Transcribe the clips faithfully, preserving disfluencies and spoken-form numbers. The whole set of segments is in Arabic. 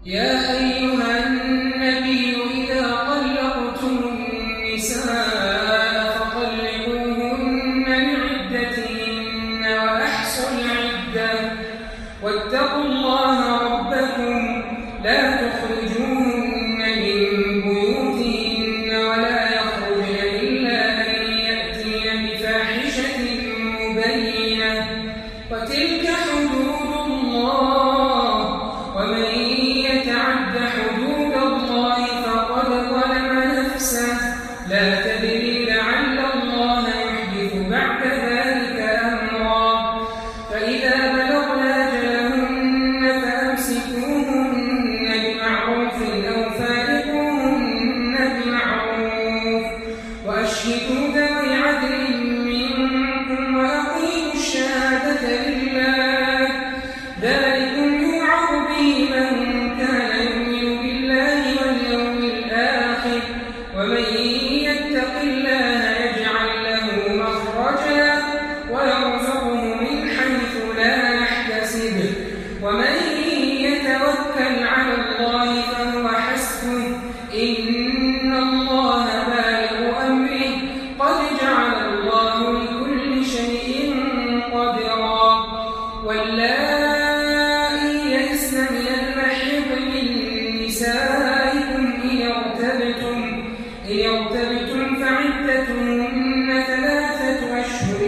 يا أيها النبي إذا طلقتم النساء فطلقوهن لعدتهن وأحصوا العدة واتقوا الله ربكم لا تخرجوهن من بيوتهن ولا يخرجن إلا أن يأتين بفاحشة مبينة وتلك حدود الله ومن يتعد حدود الله فقد ظلم نفسه لا تدري لعل الله يحدث بعد ذلك أمرا فإذا بلغن أجلهن فأمسكوهن بمعروف أو فارقوهن بمعروف وأشهدوا ذوي عدل منكم وأقيموا الشهادة لله ذلكم يوعظ به من كان يؤمن بالله واليوم الآخر ومن يتق الله يجعل له مخرجا ويرزقه من حيث لا يحتسب ومن يتوكل على الله فهو حسبه إن الله بالغ أمره قد جعل الله لكل شيء قدرا واللائي يئسن من المحيض من نسائكم إن ارتبتم إن ارتبتم فعدتهن ثلاثة أشهر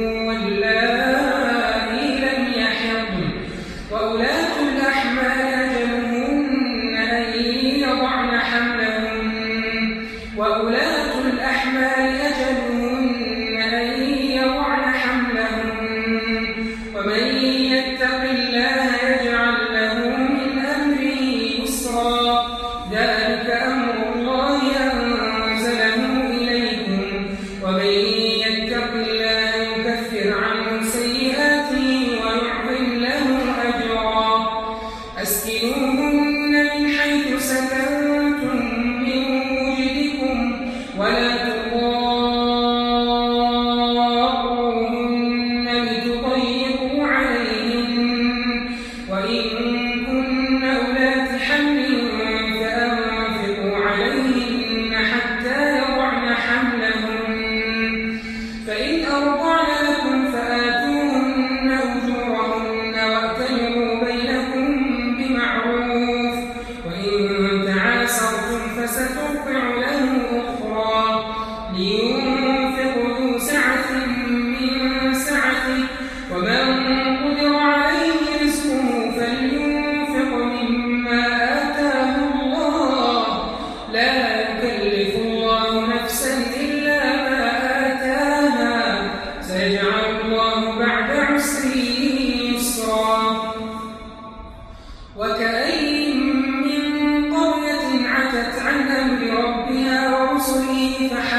واللائي لم يحضن وأولاة الأحمال أجلهن أن يضعن حملهن وأولاة الأحمال أجلهن أن يضعن حملهن ومن يتق الله يجعل له من أمره يسرا ذلك أمر الله أنزله إليكم ومن يتق الله يكفر عنه سيئاته ويعظم له أجرا أسكنوهن من حيث سكنتم من وجدكم ولا تضاروهن لتضيقوا عليهن وإن كن أولات حمل فأنفقوا عليهن حتى يضعن حملهن فإن أرضعن لكم فآتوهن أجورهن واعتمروا بينكم بمعروف وإن تعاسرتم فسترضع له أخرى لينفق ذو سعة من سعته ومن قدر عليه رزقه فلينفق مما آتاه الله لا يكلف الله نفسا إلا ما آتاها سيجعل الله بعد عسر يسرا وكأين من قرية عتت عن أمر ربها ورسله فحق